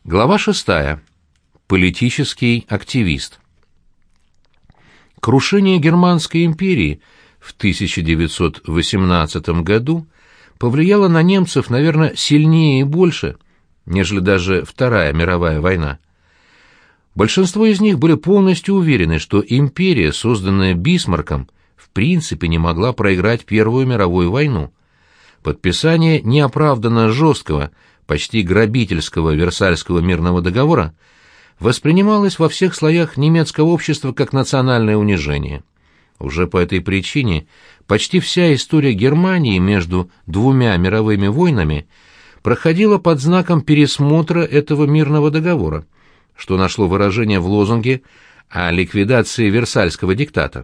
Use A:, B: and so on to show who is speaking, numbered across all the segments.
A: Глава 6. Политический активист. Крушение Германской империи в 1918 году повлияло на немцев, наверное, сильнее и больше, нежели даже Вторая мировая война. Большинство из них были полностью уверены, что империя, созданная Бисмарком, в принципе не могла проиграть Первую мировую войну. Подписание неоправданно жесткого, почти грабительского Версальского мирного договора воспринималось во всех слоях немецкого общества как национальное унижение. Уже по этой причине почти вся история Германии между двумя мировыми войнами проходила под знаком пересмотра этого мирного договора, что нашло выражение в лозунге о ликвидации Версальского диктата.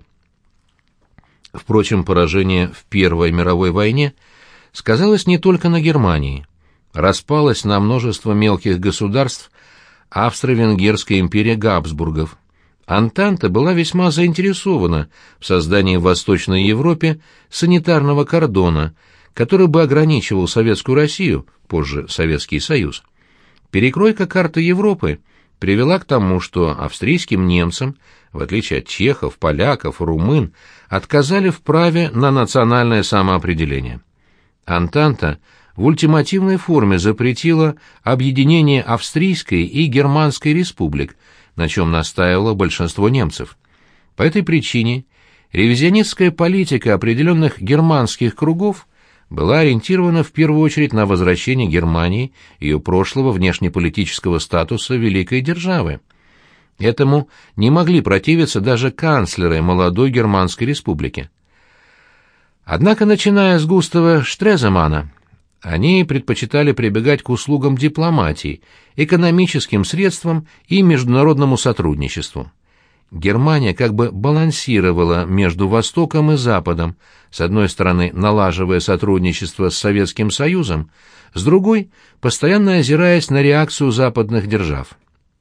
A: Впрочем, поражение в Первой мировой войне сказалось не только на Германии. Распалась на множество мелких государств Австро-Венгерская империя Габсбургов. Антанта была весьма заинтересована в создании в Восточной Европе санитарного кордона, который бы ограничивал Советскую Россию, позже Советский Союз. Перекройка карты Европы привела к тому, что австрийским немцам, в отличие от чехов, поляков, румын, отказали в праве на национальное самоопределение. Антанта в ультимативной форме запретила объединение Австрийской и Германской республик, на чем настаивало большинство немцев. По этой причине ревизионистская политика определенных германских кругов была ориентирована в первую очередь на возвращение Германии ее прошлого внешнеполитического статуса великой державы. Этому не могли противиться даже канцлеры молодой Германской республики. Однако, начиная с Густава Штреземана, они предпочитали прибегать к услугам дипломатии, экономическим средствам и международному сотрудничеству. Германия как бы балансировала между Востоком и Западом, с одной стороны налаживая сотрудничество с Советским Союзом, с другой – постоянно озираясь на реакцию западных держав.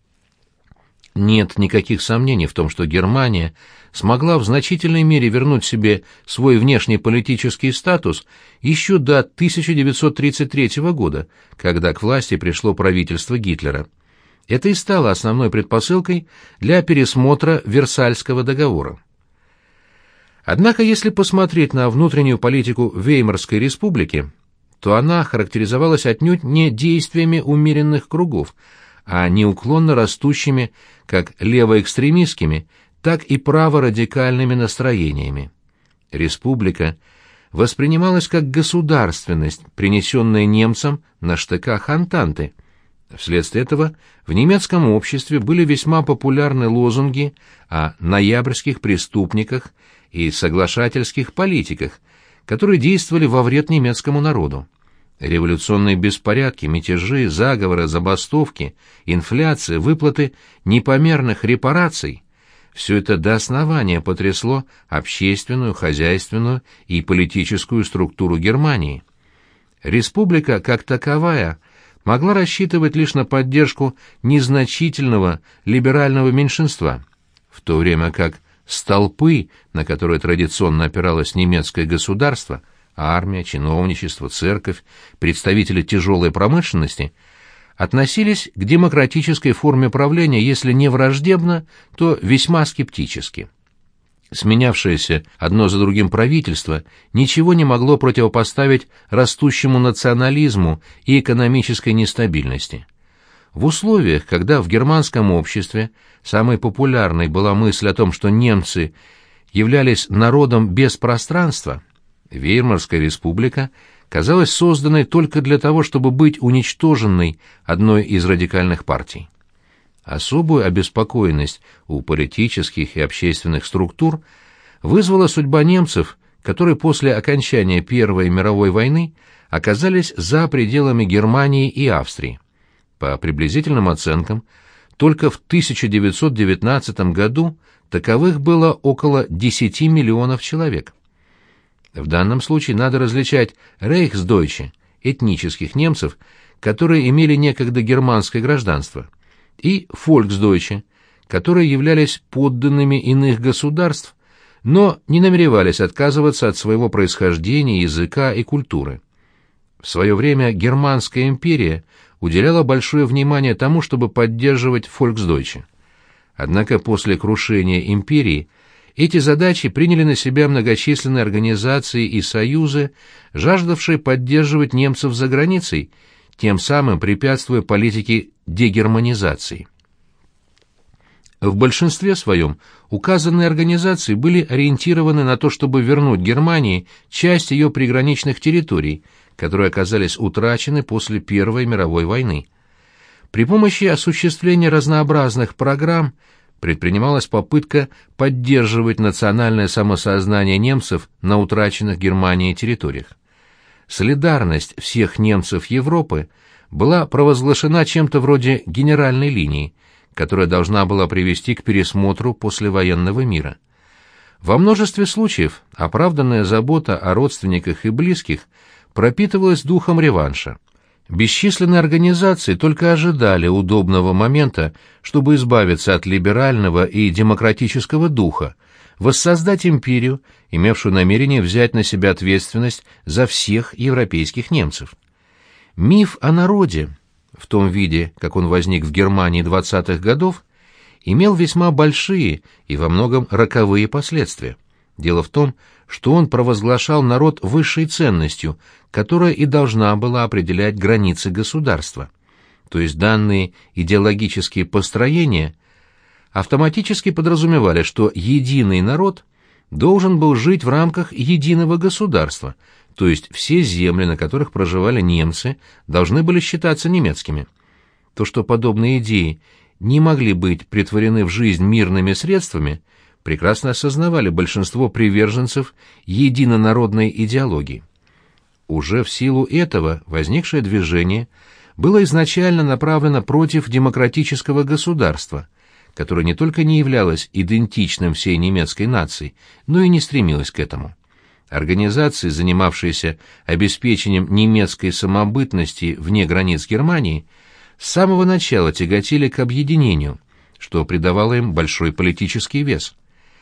A: Нет никаких сомнений в том, что Германия смогла в значительной мере вернуть себе свой внешнеполитический статус еще до 1933 года, когда к власти пришло правительство Гитлера. Это и стало основной предпосылкой для пересмотра Версальского договора. Однако, если посмотреть на внутреннюю политику Веймарской республики, то она характеризовалась отнюдь не действиями умеренных кругов, а неуклонно растущими как левоэкстремистскими, так и праворадикальными настроениями. Республика воспринималась как государственность, принесенная немцам на штыках Антанты. Вследствие этого в немецком обществе были весьма популярны лозунги о ноябрьских преступниках и соглашательских политиках, которые действовали во вред немецкому народу. Революционные беспорядки, мятежи, заговоры, забастовки, инфляция, выплаты непомерных репараций – все это до основания потрясло общественную, хозяйственную и политическую структуру Германии. Республика, как таковая, могла рассчитывать лишь на поддержку незначительного либерального меньшинства, в то время как столпы, на которые традиционно опиралось немецкое государство, армия, чиновничество, церковь, представители тяжелой промышленности, относились к демократической форме правления, если не враждебно, то весьма скептически. Сменявшееся одно за другим правительство ничего не могло противопоставить растущему национализму и экономической нестабильности. В условиях, когда в германском обществе самой популярной была мысль о том, что немцы являлись народом без пространства, Веймарская республика казалась созданной только для того, чтобы быть уничтоженной одной из радикальных партий. Особую обеспокоенность у политических и общественных структур вызвала судьба немцев, которые после окончания Первой мировой войны оказались за пределами Германии и Австрии. По приблизительным оценкам, только в 1919 году таковых было около 10 миллионов человек. В данном случае надо различать рейхсдойче, этнических немцев, которые имели некогда германское гражданство, и фольксдойче, которые являлись подданными иных государств, но не намеревались отказываться от своего происхождения, языка и культуры. В свое время Германская империя уделяла большое внимание тому, чтобы поддерживать Volksdeutsche. Однако после крушения империи эти задачи приняли на себя многочисленные организации и союзы, жаждавшие поддерживать немцев за границей, тем самым препятствуя политике дегерманизации. В большинстве своем указанные организации были ориентированы на то, чтобы вернуть Германии часть ее приграничных территорий, которые оказались утрачены после Первой мировой войны. При помощи осуществления разнообразных программ предпринималась попытка поддерживать национальное самосознание немцев на утраченных Германией территориях. Солидарность всех немцев Европы была провозглашена чем-то вроде генеральной линии, которая должна была привести к пересмотру послевоенного мира. Во множестве случаев оправданная забота о родственниках и близких пропитывалась духом реванша. Бесчисленные организации только ожидали удобного момента, чтобы избавиться от либерального и демократического духа, воссоздать империю, имевшую намерение взять на себя ответственность за всех европейских немцев. Миф о народе, в том виде, как он возник в Германии 20-х годов, имел весьма большие и во многом роковые последствия. Дело в том, что он провозглашал народ высшей ценностью, которая и должна была определять границы государства. То есть данные идеологические построения автоматически подразумевали, что единый народ должен был жить в рамках единого государства, то есть все земли, на которых проживали немцы, должны были считаться немецкими. То, что подобные идеи не могли быть претворены в жизнь мирными средствами, прекрасно осознавали большинство приверженцев единонародной идеологии. Уже в силу этого возникшее движение было изначально направлено против демократического государства, которое не только не являлось идентичным всей немецкой нации, но и не стремилось к этому. Организации, занимавшиеся обеспечением немецкой самобытности вне границ Германии, с самого начала тяготели к объединению, что придавало им большой политический вес.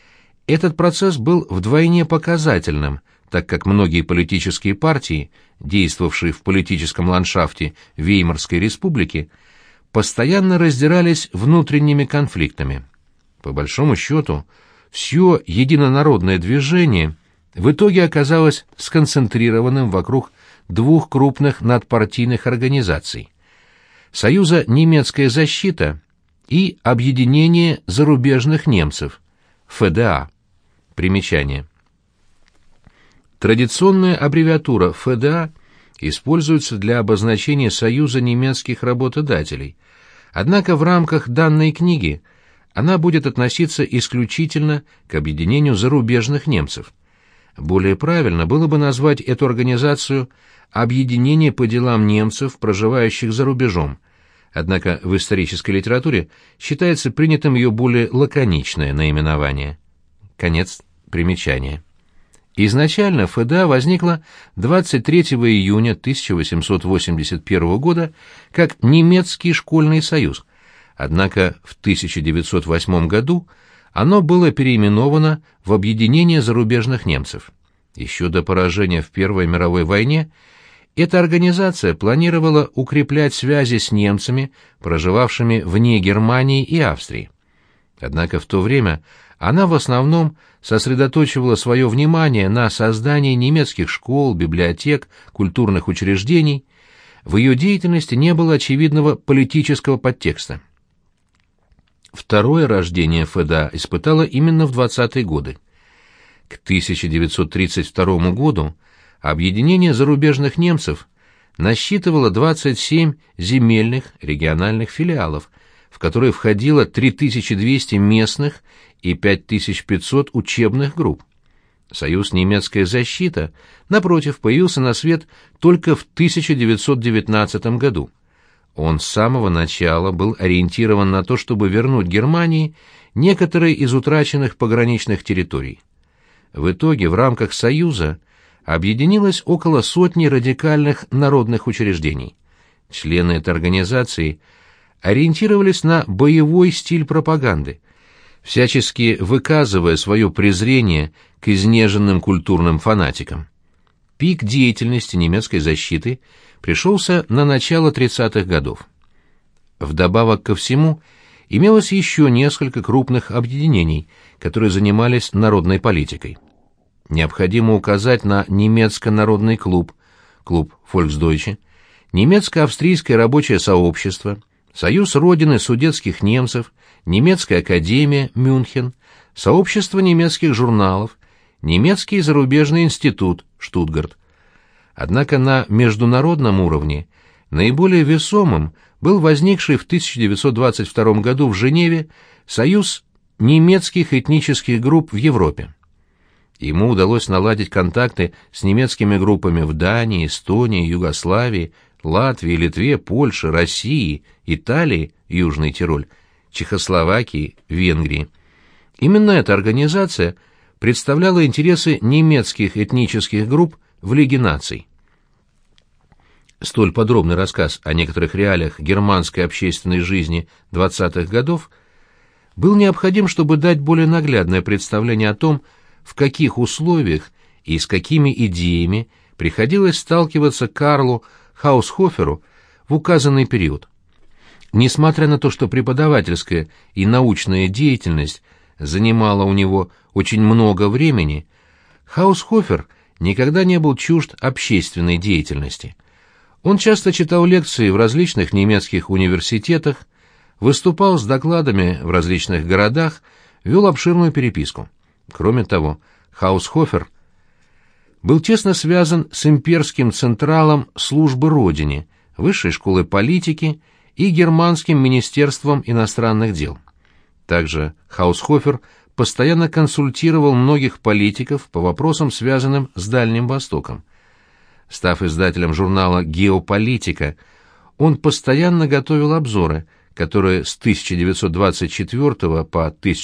A: Этот процесс был вдвойне показательным, так как многие политические партии, действовавшие в политическом ландшафте Веймарской республики, постоянно раздирались внутренними конфликтами. По большому счету, все единонародное движение в итоге оказалось сконцентрированным вокруг двух крупных надпартийных организаций – Союза «Немецкая защита» и Объединение зарубежных немцев – ФДА. Примечание. Традиционная аббревиатура ФДА используется для обозначения Союза немецких работодателей, однако в рамках данной книги она будет относиться исключительно к объединению зарубежных немцев. Более правильно было бы назвать эту организацию «Объединение по делам немцев, проживающих за рубежом», однако в исторической литературе считается принятым ее более лаконичное наименование. Конец примечания. Изначально ФДА возникла 23 июня 1881 года как немецкий школьный союз, однако в 1908 году оно было переименовано в Объединение зарубежных немцев. Еще до поражения в Первой мировой войне эта организация планировала укреплять связи с немцами, проживавшими вне Германии и Австрии. Однако в то время она в основном сосредоточивала свое внимание на создании немецких школ, библиотек, культурных учреждений. В ее деятельности не было очевидного политического подтекста. Второе рождение ФДА испытало именно в 20-е годы. К 1932 году объединение зарубежных немцев насчитывало 27 земельных региональных филиалов, в которые входило 3200 местных и 5500 учебных групп. Союз «Немецкая защита», напротив, появился на свет только в 1919 году. Он с самого начала был ориентирован на то, чтобы вернуть Германии некоторые из утраченных пограничных территорий. В итоге в рамках Союза объединилось около сотни радикальных народных учреждений. Члены этой организации ориентировались на боевой стиль пропаганды, всячески выказывая свое презрение к изнеженным культурным фанатикам. пик деятельности немецкой защиты пришелся на начало 30-х годов. Вдобавок ко всему, имелось еще несколько крупных объединений, которые занимались народной политикой. Необходимо указать на немецко-народный клуб, клуб Volksdeutsche, немецко-австрийское рабочее сообщество, Союз Родины судетских немцев, немецкая академия Мюнхен, сообщество немецких журналов, немецкий зарубежный институт Штутгарт. Однако на международном уровне наиболее весомым был возникший в 1922 году в Женеве Союз немецких этнических групп в Европе. Ему удалось наладить контакты с немецкими группами в Дании, Эстонии, Югославии, Латвии, Литве, Польше, России, Италии, Южный Тироль, Чехословакии, Венгрии. Именно эта организация представляла интересы немецких этнических групп в Лиге наций. Столь подробный рассказ о некоторых реалиях германской общественной жизни 20-х годов был необходим, чтобы дать более наглядное представление о том, в каких условиях и с какими идеями приходилось сталкиваться Карлу Хаусхоферу в указанный период. Несмотря на то, что преподавательская и научная деятельность занимала у него очень много времени, Хаусхофер никогда не был чужд общественной деятельности. Он часто читал лекции в различных немецких университетах, выступал с докладами в различных городах, вел обширную переписку. Кроме того, Хаусхофер был тесно связан с имперским централом службы Родине, Высшей школой политики и Германским министерством иностранных дел. Также Хаусхофер постоянно консультировал многих политиков по вопросам, связанным с Дальним Востоком. Став издателем журнала «Геополитика», он постоянно готовил обзоры, которые с 1924 по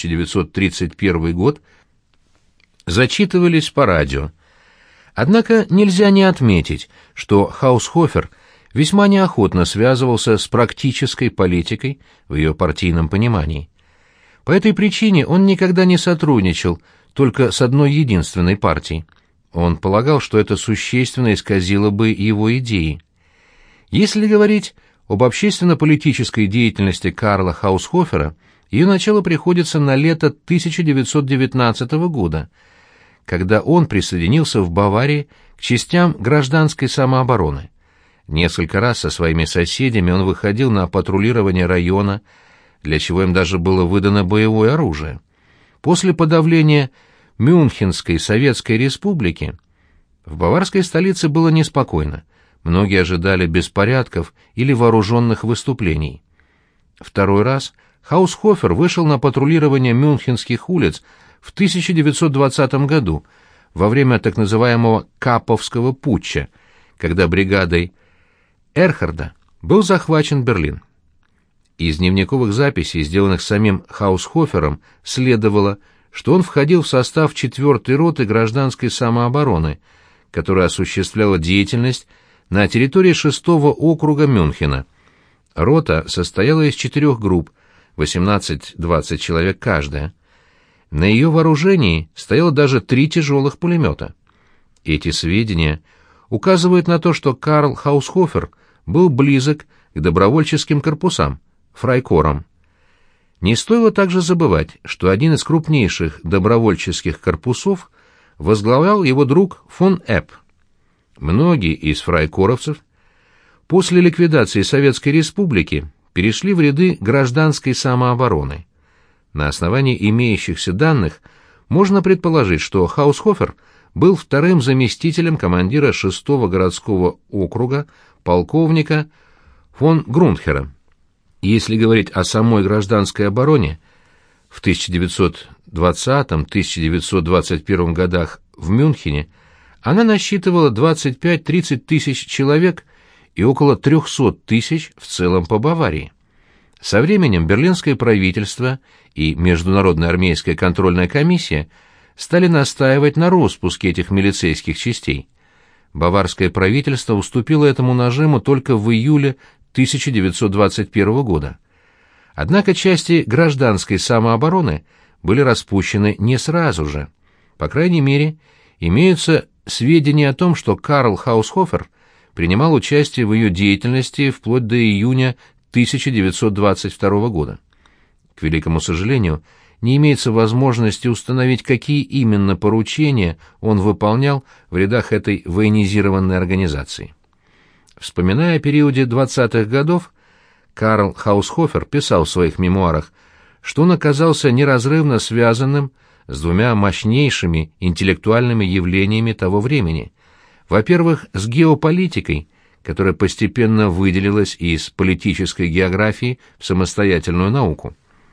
A: 1931 год зачитывались по радио. Однако нельзя не отметить, что Хаусхофер весьма неохотно связывался с практической политикой в ее партийном понимании. По этой причине он никогда не сотрудничал только с одной единственной партией. Он полагал, что это существенно исказило бы его идеи. Если говорить об общественно-политической деятельности Карла Хаусхофера, ее начало приходится на лето 1919 года, когда он присоединился в Баварии к частям гражданской самообороны. Несколько раз со своими соседями он выходил на патрулирование района, для чего им даже было выдано боевое оружие. После подавления Мюнхенской Советской Республики в баварской столице было неспокойно. Многие ожидали беспорядков или вооруженных выступлений. Второй раз Хаусхофер вышел на патрулирование мюнхенских улиц в 1920 году, во время так называемого Каповского путча, когда бригадой Эрхарда был захвачен Берлин. Из дневниковых записей, сделанных самим Хаусхофером, следовало, что он входил в состав 4-й роты гражданской самообороны, которая осуществляла деятельность на территории 6-го округа Мюнхена. Рота состояла из 4 групп, 18-20 человек каждая. На ее вооружении стояло даже 3 тяжелых пулемета. Эти сведения указывают на то, что Карл Хаусхофер был близок к добровольческим корпусам, фрайкорам. Не стоило также забывать, что один из крупнейших добровольческих корпусов возглавлял его друг фон Эпп. Многие из фрайкоровцев после ликвидации Советской Республики перешли в ряды гражданской самообороны. На основании имеющихся данных можно предположить, что Хаусхофер был вторым заместителем командира 6-го городского округа полковника фон Грундхера. Если говорить о самой гражданской обороне, в 1920-1921 годах в Мюнхене она насчитывала 25-30 тысяч человек и около 300 тысяч в целом по Баварии. Со временем берлинское правительство и Международная армейская контрольная комиссия стали настаивать на распуске этих милицейских частей. Баварское правительство уступило этому нажиму только в июле 1921 года. Однако части гражданской самообороны были распущены не сразу же. По крайней мере, имеются сведений о том, что Карл Хаусхофер принимал участие в ее деятельности вплоть до июня 1922 года. К великому сожалению, не имеется возможности установить, какие именно поручения он выполнял в рядах этой военизированной организации. Вспоминая о периоде 20-х годов, Карл Хаусхофер писал в своих мемуарах, что он оказался неразрывно связанным с двумя мощнейшими интеллектуальными явлениями того времени. Во-первых, с геополитикой, которая постепенно выделилась из политической географии в самостоятельную науку.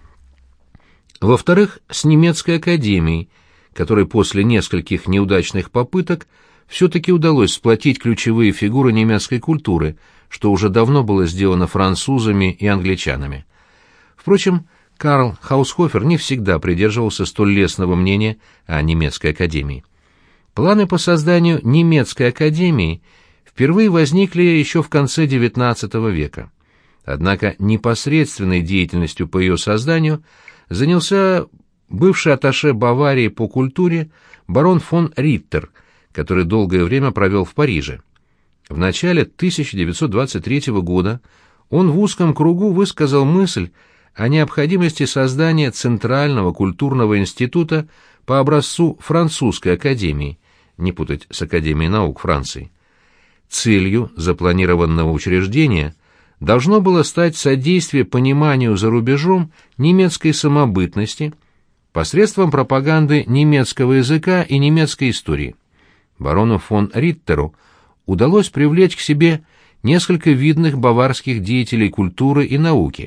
A: Во-вторых, с немецкой академией, которой после нескольких неудачных попыток все-таки удалось сплотить ключевые фигуры немецкой культуры, что уже давно было сделано французами и англичанами. Впрочем, Карл Хаусхофер не всегда придерживался столь лестного мнения о немецкой академии. Планы по созданию немецкой академии впервые возникли еще в конце XIX века. Однако непосредственной деятельностью по ее созданию занялся бывший атташе Баварии по культуре барон фон Риттер, который долгое время провел в Париже. В начале 1923 года он в узком кругу высказал мысль о необходимости создания Центрального культурного института по образцу французской академии, не путать с Академией наук Франции. Целью запланированного учреждения должно было стать содействие пониманию за рубежом немецкой самобытности посредством пропаганды немецкого языка и немецкой истории. Барону фон Риттеру удалось привлечь к себе несколько видных баварских деятелей культуры и науки: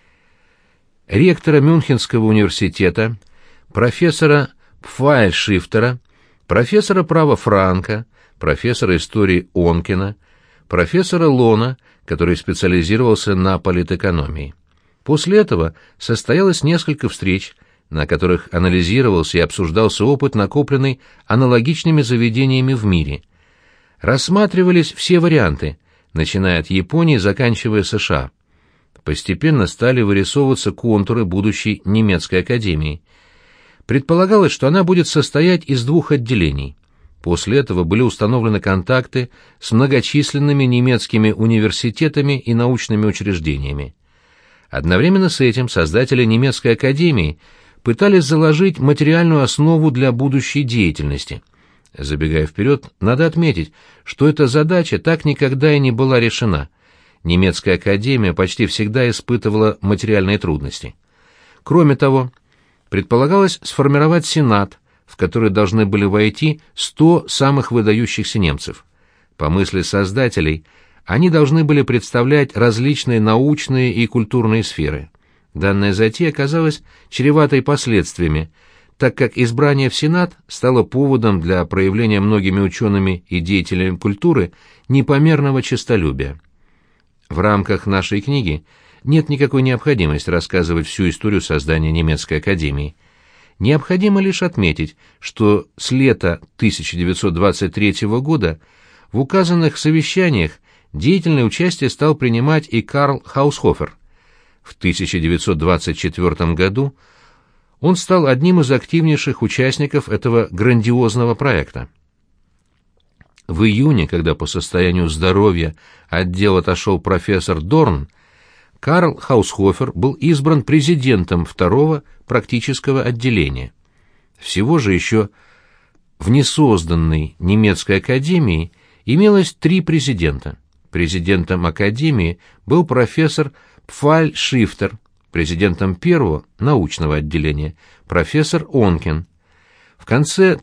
A: ректора Мюнхенского университета, профессора Пфайльшифтера, профессора права Франка, профессора истории Онкена, профессора Лона, который специализировался на политэкономии. После этого состоялось несколько встреч, на которых анализировался и обсуждался опыт, накопленный аналогичными заведениями в мире. Рассматривались все варианты, начиная от Японии и заканчивая США. Постепенно стали вырисовываться контуры будущей немецкой академии. Предполагалось, что она будет состоять из двух отделений. После этого были установлены контакты с многочисленными немецкими университетами и научными учреждениями. Одновременно с этим создатели немецкой академии пытались заложить материальную основу для будущей деятельности. Забегая вперед, надо отметить, что эта задача так никогда и не была решена. Немецкая академия почти всегда испытывала материальные трудности. Кроме того, предполагалось сформировать сенат, в который должны были войти 100 самых выдающихся немцев. По мысли создателей, они должны были представлять различные научные и культурные сферы. Данная затея оказалась чреватой последствиями, так как избрание в Сенат стало поводом для проявления многими учеными и деятелями культуры непомерного честолюбия. В рамках нашей книги нет никакой необходимости рассказывать всю историю создания немецкой академии. Необходимо лишь отметить, что с лета 1923 года в указанных совещаниях деятельное участие стал принимать и Карл Хаусхофер. В 1924 году он стал одним из активнейших участников этого грандиозного проекта. В июне, когда по состоянию здоровья от дел отошел профессор Дорн, Карл Хаусхофер был избран президентом второго практического отделения. Всего же еще в несозданной немецкой академии имелось 3 президента. Президентом академии был профессор Пфайльшифтер, президентом первого научного отделения профессор Онкен. В конце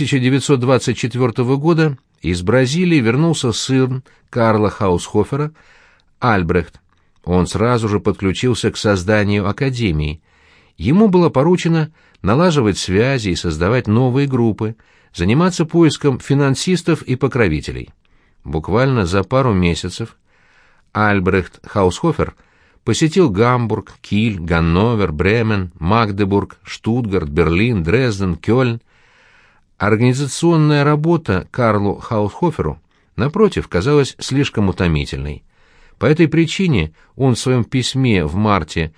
A: 1924 года из Бразилии вернулся сын Карла Хаусхофера Альбрехт. Он сразу же подключился к созданию академии. Ему было поручено налаживать связи и создавать новые группы, заниматься поиском финансистов и покровителей. Буквально за пару месяцев Альбрехт Хаусхофер посетил Гамбург, Киль, Ганновер, Бремен, Магдебург, Штутгарт, Берлин, Дрезден, Кёльн. Организационная работа Карлу Хаусхоферу, напротив, казалась слишком утомительной. По этой причине он в своем письме в марте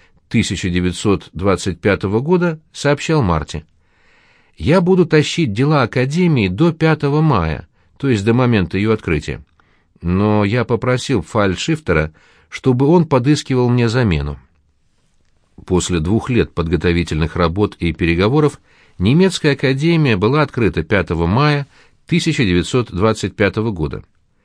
A: 1925 года сообщал Марте: «Я буду тащить дела Академии до 5 мая, то есть до момента ее открытия. Но я попросил фальшифтера, чтобы он подыскивал мне замену. После 2 лет подготовительных работ и переговоров немецкая академия была открыта 5 мая 1925 года.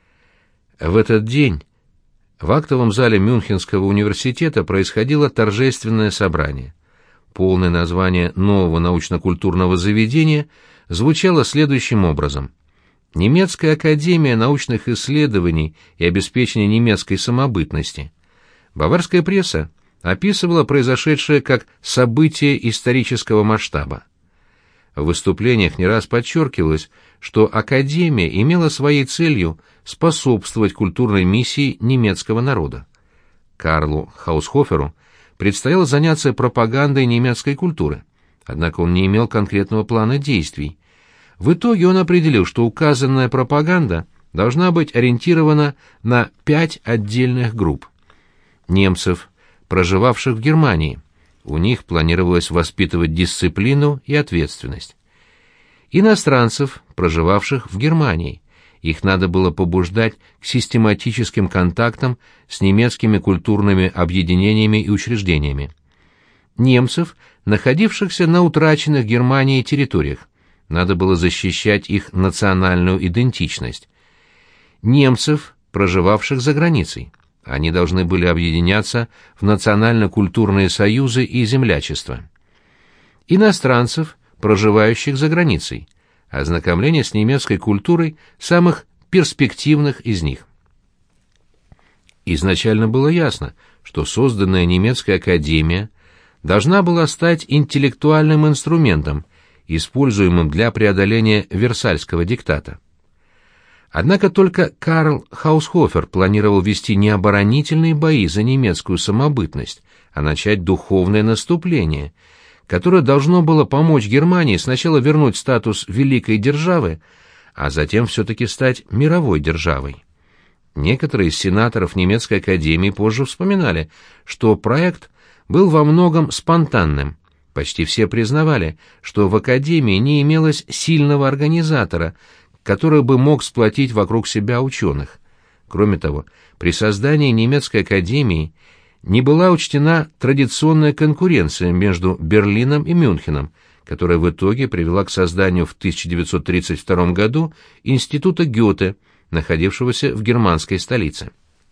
A: В этот день в актовом зале Мюнхенского университета происходило торжественное собрание. Полное название нового научно-культурного заведения звучало следующим образом: «Немецкая академия научных исследований и обеспечения немецкой самобытности». Баварская пресса описывала произошедшее как событие исторического масштаба. В выступлениях не раз подчеркивалось, что академия имела своей целью способствовать культурной миссии немецкого народа. Карлу Хаусхоферу предстояло заняться пропагандой немецкой культуры, однако он не имел конкретного плана действий. В итоге он определил, что указанная пропаганда должна быть ориентирована на 5 отдельных групп. Немцев, проживавших в Германии. У них планировалось воспитывать дисциплину и ответственность. Иностранцев, проживавших в Германии. Их надо было побуждать к систематическим контактам с немецкими культурными объединениями и учреждениями. Немцев, находившихся на утраченных Германией территориях. Надо было защищать их национальную идентичность. Немцев, проживавших за границей. Они должны были объединяться в национально-культурные союзы и землячества. Иностранцев, проживающих за границей. Ознакомление с немецкой культурой самых перспективных из них. Изначально было ясно, что созданная немецкая академия должна была стать интеллектуальным инструментом, используемым для преодоления Версальского диктата. Однако только Карл Хаусхофер планировал вести не оборонительные бои за немецкую самобытность, а начать духовное наступление, которое должно было помочь Германии сначала вернуть статус великой державы, а затем все-таки стать мировой державой. Некоторые из сенаторов немецкой академии позже вспоминали, что проект был во многом спонтанным. Почти все признавали, что в академии не имелось сильного организатора, который бы мог сплотить вокруг себя ученых. Кроме того, при создании немецкой академии не была учтена традиционная конкуренция между Берлином и Мюнхеном, которая в итоге привела к созданию в 1932 году Института Гёте, находившегося в германской столице.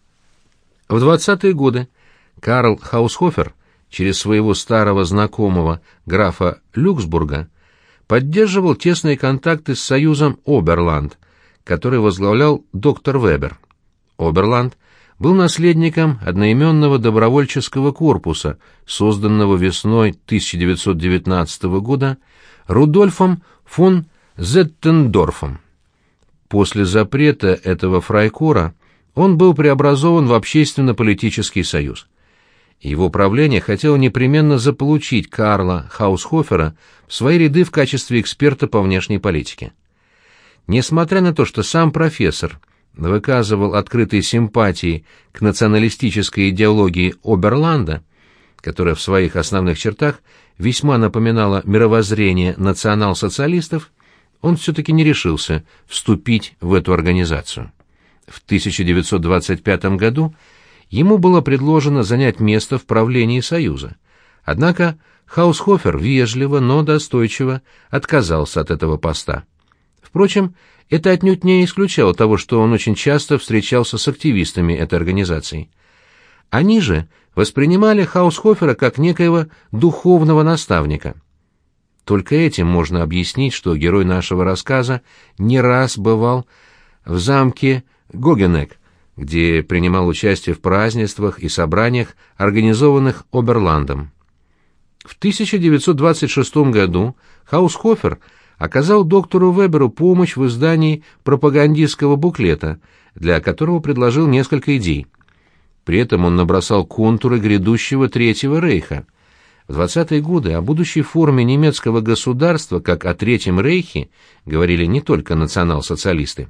A: В 20-е годы Карл Хаусхофер через своего старого знакомого графа Люксбурга поддерживал тесные контакты с союзом Оберланд, который возглавлял доктор Вебер. Оберланд был наследником одноименного добровольческого корпуса, созданного весной 1919 года Рудольфом фон Зеттендорфом. После запрета этого фрайкора он был преобразован в общественно-политический союз. Его правление хотело непременно заполучить Карла Хаусхофера в свои ряды в качестве эксперта по внешней политике. Несмотря на то, что сам профессор выказывал открытые симпатии к националистической идеологии Оберланда, которая в своих основных чертах весьма напоминала мировоззрение национал-социалистов, он все-таки не решился вступить в эту организацию. В 1925 году ему было предложено занять место в правлении Союза. Однако Хаусхофер вежливо, но достойчиво отказался от этого поста. Впрочем, это отнюдь не исключало того, что он очень часто встречался с активистами этой организации. Они же воспринимали Хаусхофера как некоего духовного наставника. Только этим можно объяснить, что герой нашего рассказа не раз бывал в замке Гогенек, где принимал участие в празднествах и собраниях, организованных Оберландом. В 1926 году Хаусхофер оказал доктору Веберу помощь в издании пропагандистского буклета, для которого предложил несколько идей. При этом он набросал контуры грядущего Третьего Рейха. В 20-е годы о будущей форме немецкого государства, как о Третьем Рейхе, говорили не только национал-социалисты.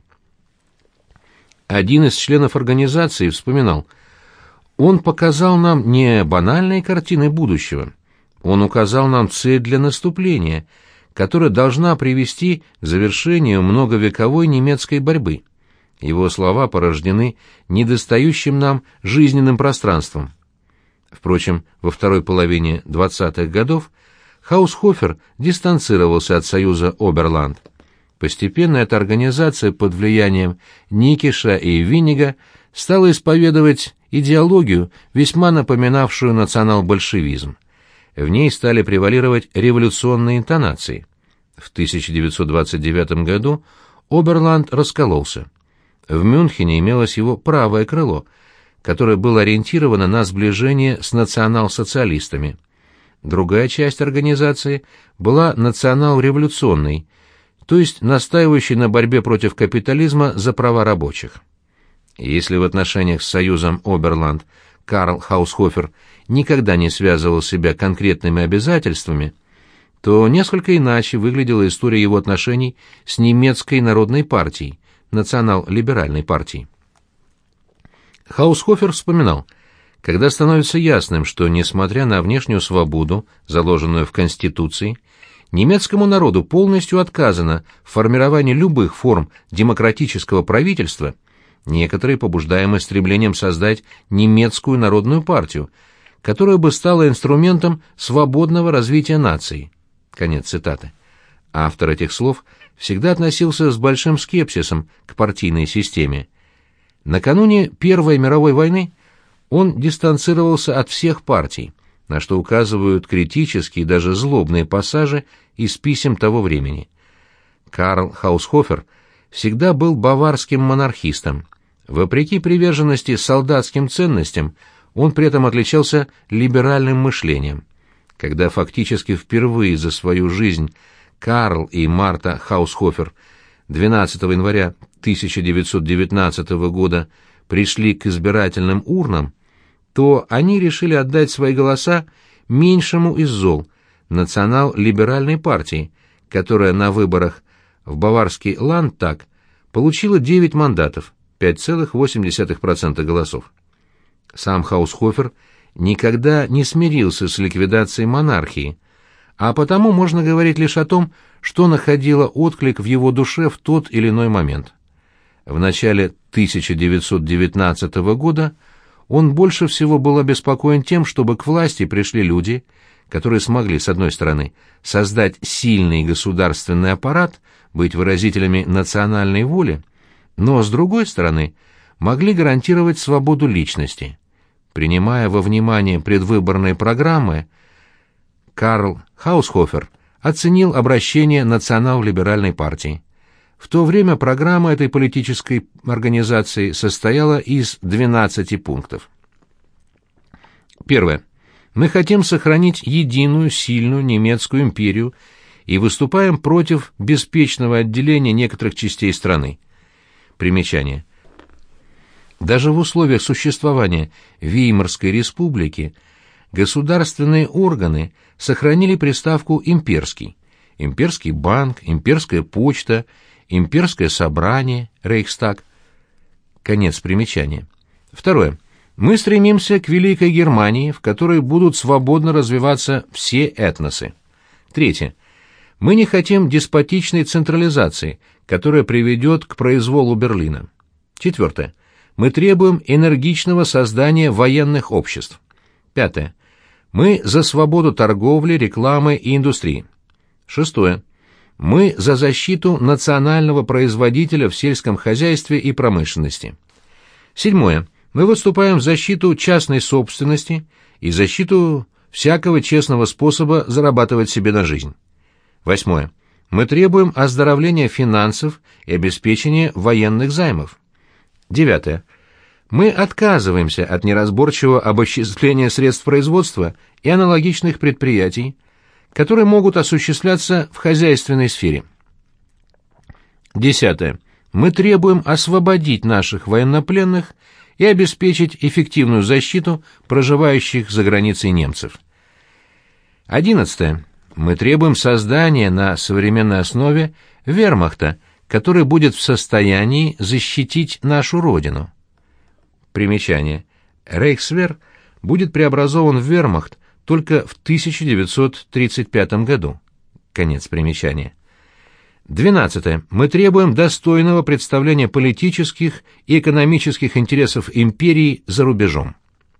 A: Один из членов организации вспоминал: «Он показал нам не банальные картины будущего, он указал нам цель для наступления, которая должна привести к завершению многовековой немецкой борьбы. Его слова порождены недостающим нам жизненным пространством. Впрочем, во второй половине 20-х годов Хаусхофер дистанцировался от союза Оберланд. Постепенно эта организация под влиянием Никиша и Виннига стала исповедовать идеологию, весьма напоминавшую национал-большевизм. В ней стали превалировать революционные интонации. В 1929 году Оберланд раскололся. В Мюнхене имелось его правое крыло, которое было ориентировано на сближение с национал-социалистами. Другая часть организации была национал-революционной, то есть настаивающей на борьбе против капитализма за права рабочих. Если в отношениях с союзом Оберланд Карл Хаусхофер никогда не связывал себя конкретными обязательствами, то несколько иначе выглядела история его отношений с немецкой народной партией, национал-либеральной партией. Хаусхофер вспоминал: когда становится ясным, что, несмотря на внешнюю свободу, заложенную в Конституции, немецкому народу полностью отказано в формировании любых форм демократического правительства, некоторые побуждаемы стремлением создать немецкую народную партию, которая бы стала инструментом свободного развития нации. Конец цитаты. Автор этих слов всегда относился с большим скепсисом к партийной системе. Накануне Первой мировой войны он дистанцировался от всех партий, на что указывают критические, даже злобные пассажи из писем того времени. Карл Хаусхофер всегда был баварским монархистом. Вопреки приверженности солдатским ценностям, он при этом отличался либеральным мышлением. Когда фактически впервые за свою жизнь Карл и Марта Хаусхофер 12 января 1919 года пришли к избирательным урнам, то они решили отдать свои голоса меньшему из зол, национал-либеральной партии, которая на выборах в баварский Ландтаг получила 9 мандатов, 5,8% голосов. Сам Хаусхофер никогда не смирился с ликвидацией монархии, а потому можно говорить лишь о том, что находило отклик в его душе в тот или иной момент. В начале 1919 года он больше всего был обеспокоен тем, чтобы к власти пришли люди, которые смогли, с одной стороны, создать сильный государственный аппарат, быть выразителями национальной воли, но, с другой стороны, могли гарантировать свободу личности. Принимая во внимание предвыборные программы, Карл Хаусхофер оценил обращение национал-либеральной партии. В то время программа этой политической организации состояла из 12 пунктов. Первое. Мы хотим сохранить единую, сильную немецкую империю и выступаем против беспечного отделения некоторых частей страны. Примечание. Даже в условиях существования Веймарской республики государственные органы сохранили приставку «имперский». Имперский банк, имперская почта, имперское собрание, Рейхстаг. Конец примечания. Второе. Мы стремимся к Великой Германии, в которой будут свободно развиваться все этносы. Третье. Мы не хотим деспотичной централизации, которая приведет к произволу Берлина. Четвертое. Мы требуем энергичного создания военных обществ. Пятое. Мы за свободу торговли, рекламы и индустрии. Шестое. Мы за защиту национального производителя в сельском хозяйстве и промышленности. Седьмое. Мы выступаем в защиту частной собственности и защиту всякого честного способа зарабатывать себе на жизнь. Восьмое. Мы требуем оздоровления финансов и обеспечения военных займов. Девятое. Мы отказываемся от неразборчивого обосчисления средств производства и аналогичных предприятий, которые могут осуществляться в хозяйственной сфере. Десятое. Мы требуем освободить наших военнопленных и обеспечить эффективную защиту проживающих за границей немцев. 11. Мы требуем создания на современной основе вермахта, который будет в состоянии защитить нашу родину. Примечание. Рейхсвер будет преобразован в вермахт только в 1935 году. Конец примечания. 12. Мы требуем достойного представления политических и экономических интересов империи за рубежом.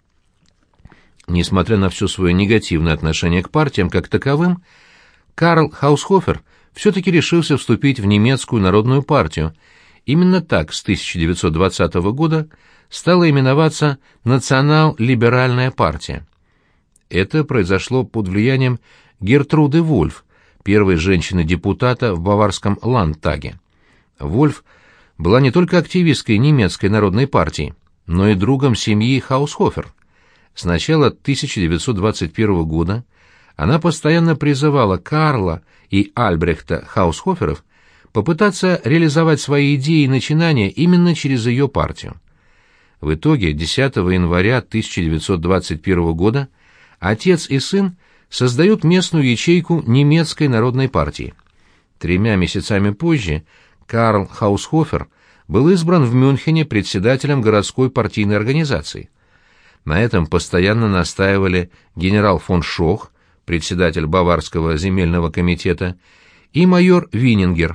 A: Несмотря на все свое негативное отношение к партиям как таковым, Карл Хаусхофер все-таки решился вступить в немецкую народную партию. Именно так с 1920 года стала именоваться Национал-либеральная партия. Это произошло под влиянием Гертруды Вольф, первой женщины-депутата в баварском Ландтаге. Вольф была не только активисткой немецкой народной партии, но и другом семьи Хаусхофер. С начала 1921 года она постоянно призывала Карла и Альбрехта Хаусхоферов попытаться реализовать свои идеи и начинания именно через ее партию. В итоге 10 января 1921 года отец и сын создают местную ячейку немецкой народной партии. 3 месяцами позже Карл Хаусхофер был избран в Мюнхене председателем городской партийной организации. На этом постоянно настаивали генерал фон Шох, председатель Баварского земельного комитета, и майор Винингер.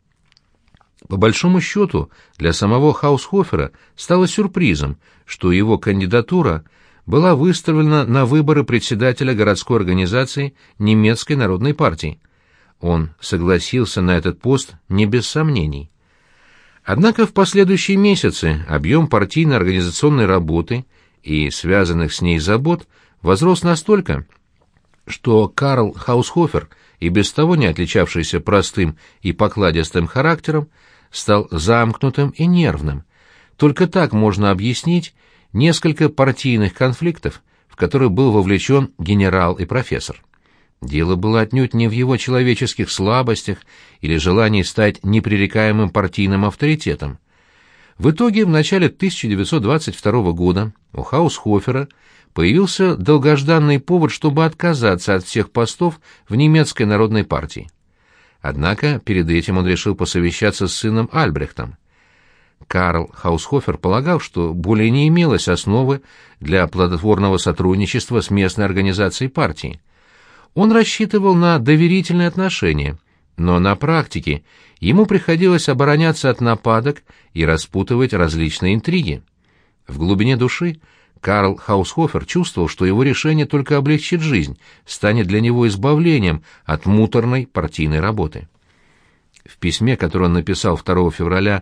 A: По большому счету, для самого Хаусхофера стало сюрпризом, что его кандидатура была выставлена на выборы председателя городской организации немецкой народной партии. Он согласился на этот пост не без сомнений. Однако в последующие месяцы объем партийной организационной работы и связанных с ней забот возрос настолько, что Карл Хаусхофер, и без того не отличавшийся простым и покладистым характером, стал замкнутым и нервным. Только так можно объяснить несколько партийных конфликтов, в которые был вовлечен генерал и профессор. Дело было отнюдь не в его человеческих слабостях или желании стать непререкаемым партийным авторитетом. В итоге в начале 1922 года у Хаусхофера появился долгожданный повод, чтобы отказаться от всех постов в немецкой народной партии. Однако перед этим он решил посовещаться с сыном Альбрехтом. Карл Хаусхофер полагал, что более не имелось основы для плодотворного сотрудничества с местной организацией партии. Он рассчитывал на доверительные отношения, но на практике ему приходилось обороняться от нападок и распутывать различные интриги. В глубине души Карл Хаусхофер чувствовал, что его решение только облегчит жизнь, станет для него избавлением от муторной партийной работы. В письме, которое он написал 2 февраля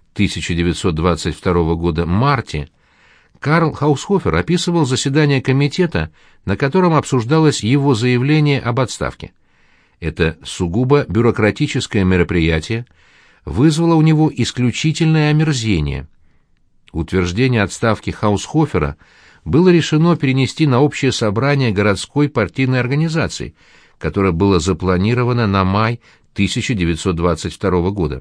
A: 1922 года Марте, Карл Хаусхофер описывал заседание комитета, на котором обсуждалось его заявление об отставке. Это сугубо бюрократическое мероприятие вызвало у него исключительное омерзение. Утверждение отставки Хаусхофера было решено перенести на общее собрание городской партийной организации, которое было запланировано на май 1922 года.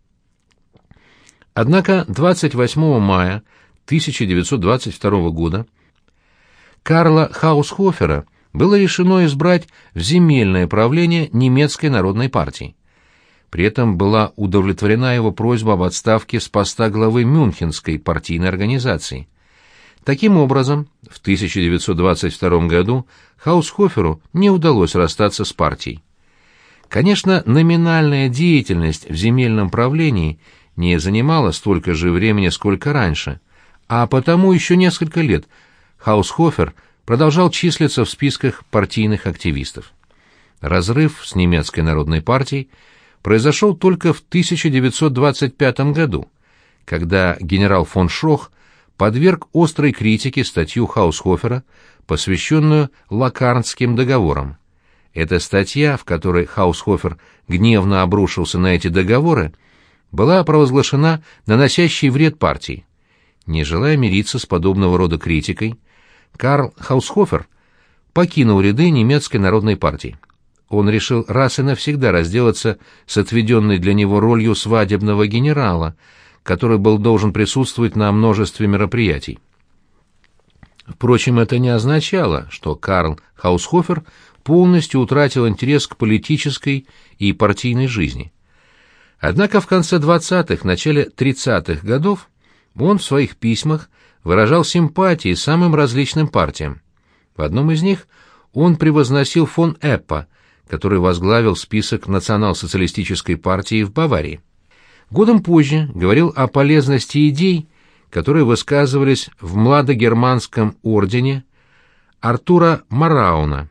A: Однако 28 мая 1922 года Карла Хаусхофера было решено избрать в земельное правление немецкой народной партии. При этом была удовлетворена его просьба об отставке с поста главы Мюнхенской партийной организации. Таким образом, в 1922 году Хаусхоферу не удалось расстаться с партией. Конечно, номинальная деятельность в земельном правлении не занимала столько же времени, сколько раньше, а потому еще несколько лет Хаусхофер продолжал числиться в списках партийных активистов. Разрыв с немецкой народной партией произошел только в 1925 году, когда генерал фон Шох подверг острой критике статью Хаусхофера, посвященную Локарнским договорам. Эта статья, в которой Хаусхофер гневно обрушился на эти договоры, была провозглашена наносящей вред партии. Не желая мириться с подобного рода критикой, Карл Хаусхофер покинул ряды немецкой народной партии. Он решил раз и навсегда разделаться с отведенной для него ролью свадебного генерала, который был должен присутствовать на множестве мероприятий. Впрочем, это не означало, что Карл Хаусхофер полностью утратил интерес к политической и партийной жизни. Однако в конце 20-х, начале 30-х годов он в своих письмах выражал симпатии самым различным партиям. В одном из них он превозносил фон Эппа, который возглавил список национал-социалистической партии в Баварии. Годом позже говорил о полезности идей, которые высказывались в младогерманском ордене Артура Марауна.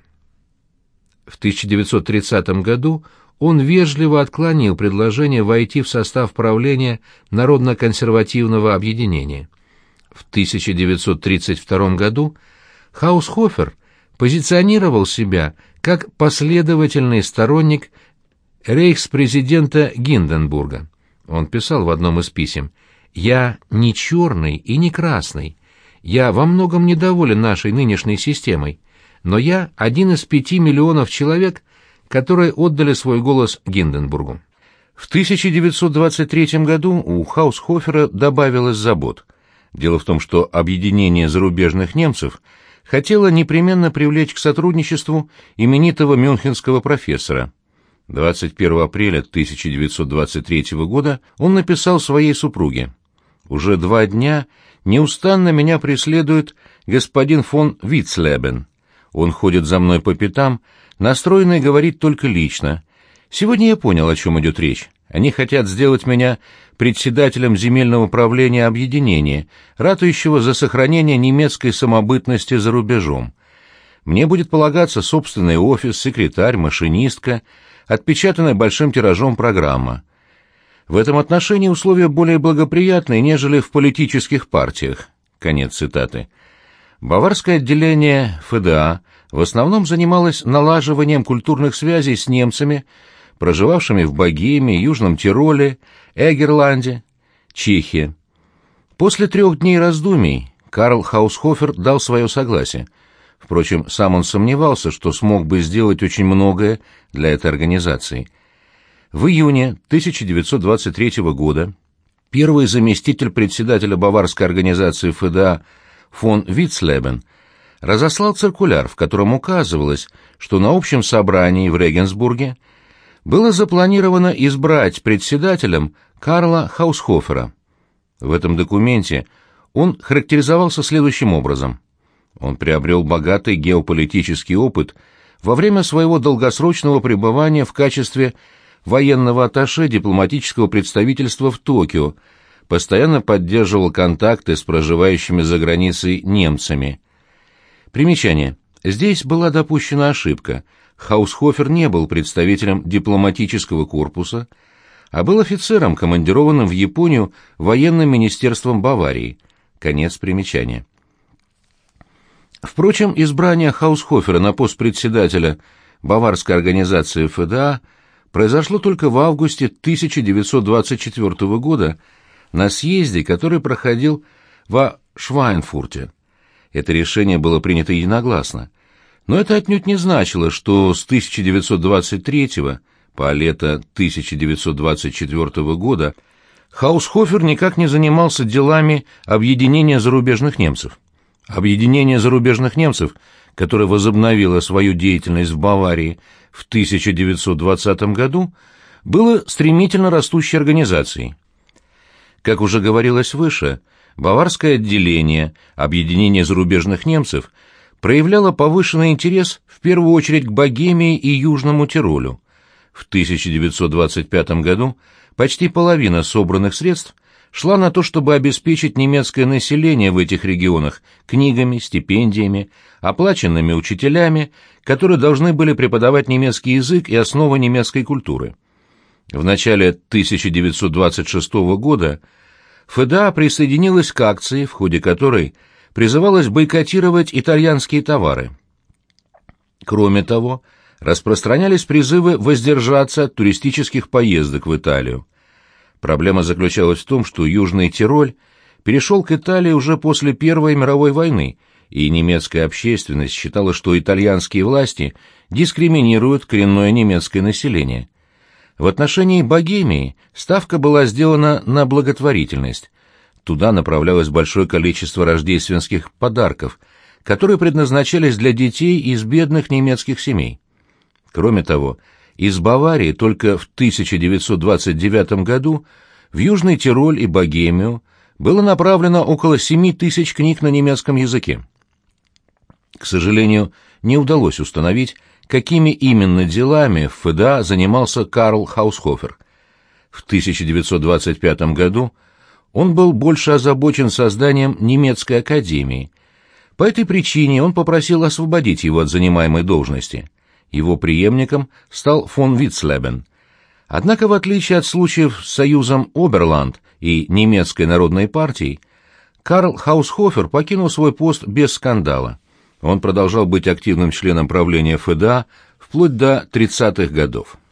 A: В 1930 году он вежливо отклонил предложение войти в состав правления Народно-консервативного объединения. В 1932 году Хаусхофер позиционировал себя как последовательный сторонник рейхспрезидента Гинденбурга. Он писал в одном из писем: «Я не черный и не красный. Я во многом недоволен нашей нынешней системой, но я один из 5 миллионов человек, которые отдали свой голос Гинденбургу». В 1923 году у Хаусхофера добавилось забот. Дело в том, что объединение зарубежных немцев хотело непременно привлечь к сотрудничеству именитого мюнхенского профессора. 21 апреля 1923 года он написал своей супруге: «Уже 2 дня неустанно меня преследует господин фон Вицлебен. Он ходит за мной по пятам, настроенный говорить только лично. Сегодня я понял, о чем идет речь. Они хотят сделать меня председателем земельного правления объединения, ратующего за сохранение немецкой самобытности за рубежом. Мне будет полагаться собственный офис, секретарь, машинистка, отпечатанная большим тиражом программа. В этом отношении условия более благоприятные, нежели в политических партиях». Конец цитаты. Баварское отделение ФДА в основном занималось налаживанием культурных связей с немцами, проживавшими в Богемии, Южном Тироле, Эгерланде, Чехии. После 3 дней раздумий Карл Хаусхофер дал свое согласие. Впрочем, сам он сомневался, что смог бы сделать очень многое для этой организации. В июне 1923 года первый заместитель председателя баварской организации ФДА фон Вицлебен разослал циркуляр, в котором указывалось, что на общем собрании в Регенсбурге было запланировано избрать председателем Карла Хаусхофера. В этом документе он характеризовался следующим образом: он приобрел богатый геополитический опыт во время своего долгосрочного пребывания в качестве военного атташе дипломатического представительства в Токио, постоянно поддерживал контакты с проживающими за границей немцами. Примечание. Здесь была допущена ошибка. Хаусхофер не был представителем дипломатического корпуса, а был офицером, командированным в Японию военным министерством Баварии. Конец примечания. Впрочем, избрание Хаусхофера на пост председателя баварской организации ФДА произошло только в августе 1924 года на съезде, который проходил во Швайнфурте. Это решение было принято единогласно. Но это отнюдь не значило, что с 1923 по лето 1924 года Хаусхофер никак не занимался делами объединения зарубежных немцев. Объединение зарубежных немцев, которое возобновило свою деятельность в Баварии в 1920 году, было стремительно растущей организацией. Как уже говорилось выше, баварское отделение объединения зарубежных немцев проявляло повышенный интерес в первую очередь к Богемии и Южному Тиролю. В 1925 году почти половина собранных средств шла на то, чтобы обеспечить немецкое население в этих регионах книгами, стипендиями, оплаченными учителями, которые должны были преподавать немецкий язык и основы немецкой культуры. В начале 1926 года ФДА присоединилась к акции, в ходе которой призывалось бойкотировать итальянские товары. Кроме того, распространялись призывы воздержаться от туристических поездок в Италию. Проблема заключалась в том, что Южный Тироль перешел к Италии уже после Первой мировой войны, и немецкая общественность считала, что итальянские власти дискриминируют коренное немецкое население. В отношении Богемии ставка была сделана на благотворительность. Туда направлялось большое количество рождественских подарков, которые предназначались для детей из бедных немецких семей. Кроме того, из Баварии только в 1929 году в Южный Тироль и Богемию было направлено около 7 тысяч книг на немецком языке. К сожалению, не удалось установить, какими именно делами в ФДА занимался Карл Хаусхофер. В 1925 году он был больше озабочен созданием немецкой академии. По этой причине он попросил освободить его от занимаемой должности. Его преемником стал фон Вицлебен. Однако, в отличие от случаев с союзом Оберланд и немецкой народной партией, Карл Хаусхофер покинул свой пост без скандала. Он продолжал быть активным членом правления ФДА вплоть до 30-х годов.